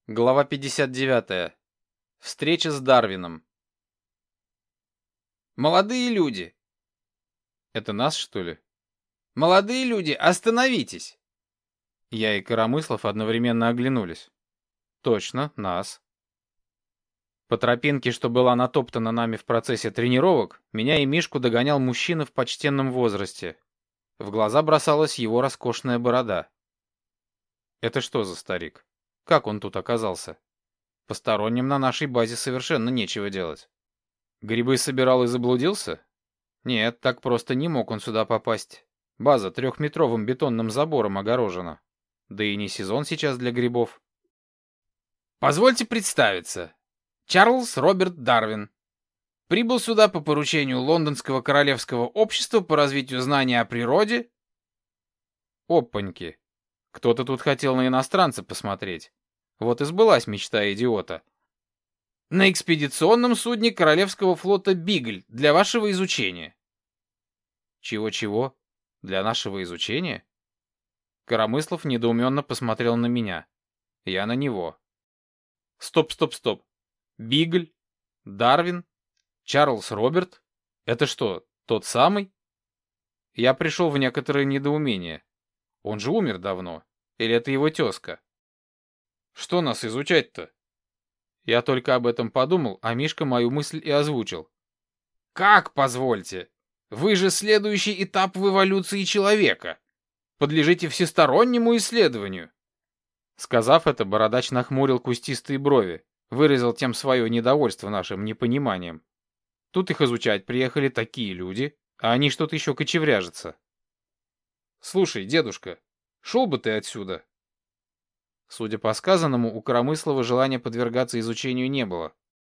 Глава 59. Встреча с Дарвином. Молодые люди! Это нас, что ли? Молодые люди, остановитесь! Я и Коромыслов одновременно оглянулись. Точно, нас. По тропинке, что была натоптана нами в процессе тренировок, меня и Мишку догонял мужчина в почтенном возрасте. В глаза бросалась его роскошная борода. Это что за старик? Как он тут оказался? Посторонним на нашей базе совершенно нечего делать. Грибы собирал и заблудился? Нет, так просто не мог он сюда попасть. База 3-метровым бетонным забором огорожена. Да и не сезон сейчас для грибов. Позвольте представиться. Чарльз Роберт Дарвин. Прибыл сюда по поручению Лондонского Королевского общества по развитию знания о природе. Опаньки. Кто-то тут хотел на иностранца посмотреть. Вот и сбылась мечта идиота. На экспедиционном судне Королевского флота «Бигль» для вашего изучения. Чего-чего? Для нашего изучения? Коромыслов недоуменно посмотрел на меня. Я на него. Стоп. Бигль? Дарвин? Чарльз Роберт? Это что, тот самый? Я пришел в некоторое недоумение. Он же умер давно. Или это его тезка? Что нас изучать-то? Я только об этом подумал, а Мишка мою мысль и озвучил. Как, позвольте? Вы же следующий этап в эволюции человека. Подлежите всестороннему исследованию. Сказав это, бородач нахмурил кустистые брови, выразил тем свое недовольство нашим непониманием. Тут их изучать приехали такие люди, а они что-то еще кочевряжутся. Слушай, дедушка, шел бы ты отсюда. Судя по сказанному, у Коромыслова желания подвергаться изучению не было.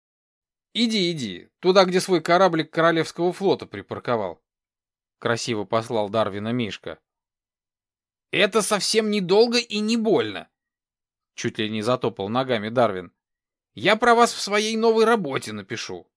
Иди, туда, где свой кораблик Королевского флота припарковал. Красиво послал Дарвина Мишка. Это совсем недолго и не больно. Чуть ли не затопал ногами Дарвин. Я про вас в своей новой работе напишу.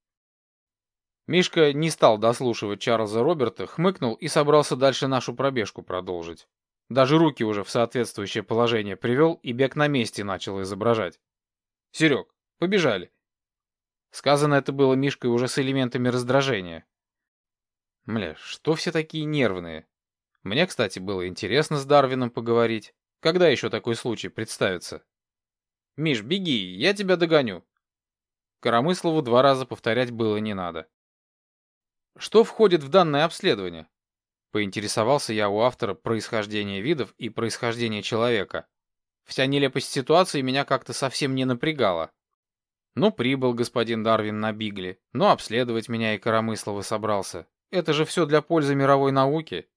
Мишка не стал дослушивать Чарльза Роберта, хмыкнул и собрался дальше нашу пробежку продолжить. Даже руки уже в соответствующее положение привел и бег на месте начал изображать. «Серег, побежали!» Сказано это было Мишкой уже с элементами раздражения. Мля, что все такие нервные? Мне, кстати, было интересно с Дарвином поговорить. Когда еще такой случай представится? Миш, беги, я тебя догоню. Коромыслову 2 раза повторять было не надо. Что входит в данное обследование? Поинтересовался я у автора происхождения видов и происхождения человека. Вся нелепость ситуации меня как-то совсем не напрягала. Ну, прибыл господин Дарвин на Бигле, но обследовать меня и Коромыслова собрался. Это же все для пользы мировой науки.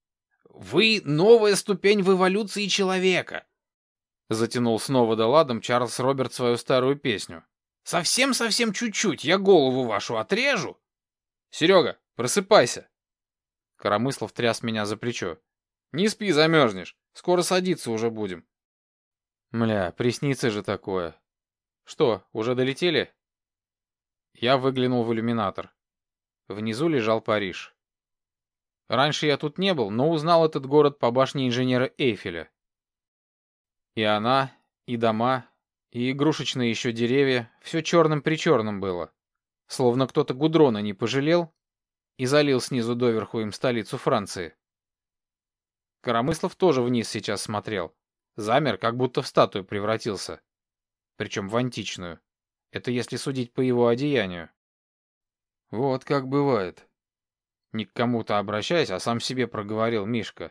Вы новая ступень в эволюции человека. Затянул снова да ладом Чарльз Роберт свою старую песню. Совсем чуть-чуть, я голову вашу отрежу. Серега, просыпайся. Коромыслов тряс меня за плечо. Не спи, замерзнешь. Скоро садиться уже будем. Мля, приснится же такое. Что, уже долетели? Я выглянул в иллюминатор. Внизу лежал Париж. Раньше я тут не был, но узнал этот город по башне инженера Эйфеля. И она, и дома, и игрушечные еще деревья, все черным-причерным было. Словно кто-то гудрона не пожалел и залил снизу доверху им столицу Франции. Коромыслов тоже вниз сейчас смотрел. Замер, как будто в статую превратился. Причем в античную. Это если судить по его одеянию. Вот как бывает. Не к кому-то обращаясь, а сам себе проговорил Мишка.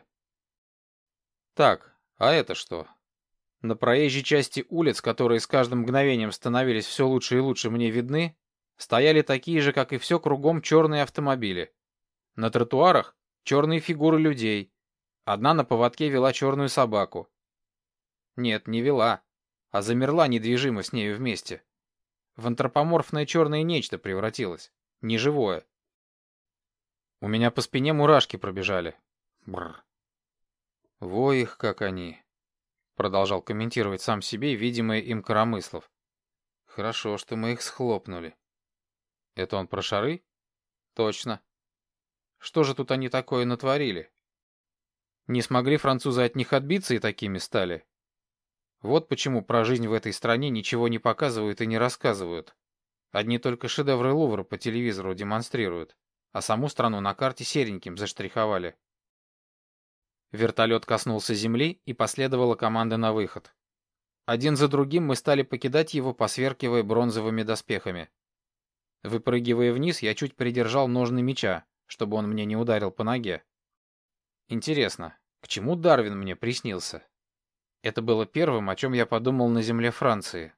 Так, а это что? На проезжей части улиц, которые с каждым мгновением становились все лучше и лучше мне видны, стояли такие же, как и все кругом, черные автомобили. На тротуарах черные фигуры людей. Одна на поводке вела черную собаку. Нет, не вела, а замерла недвижимо с нею вместе. В антропоморфное черное нечто превратилось. Неживое. У меня по спине мурашки пробежали. Бррр. Во их, как они. Продолжал комментировать сам себе видимое им Коромыслов. Хорошо, что мы их схлопнули. Это он про шары? Точно. Что же тут они такое натворили? Не смогли французы от них отбиться и такими стали? Вот почему про жизнь в этой стране ничего не показывают и не рассказывают. Одни только шедевры Лувра по телевизору демонстрируют, а саму страну на карте сереньким заштриховали. Вертолет коснулся земли, и последовала команда на выход. Один за другим мы стали покидать его, посверкивая бронзовыми доспехами. Выпрыгивая вниз, я чуть придержал ножны меча, чтобы он мне не ударил по ноге. Интересно, к чему Дарвин мне приснился? Это было первым, о чем я подумал на земле Франции.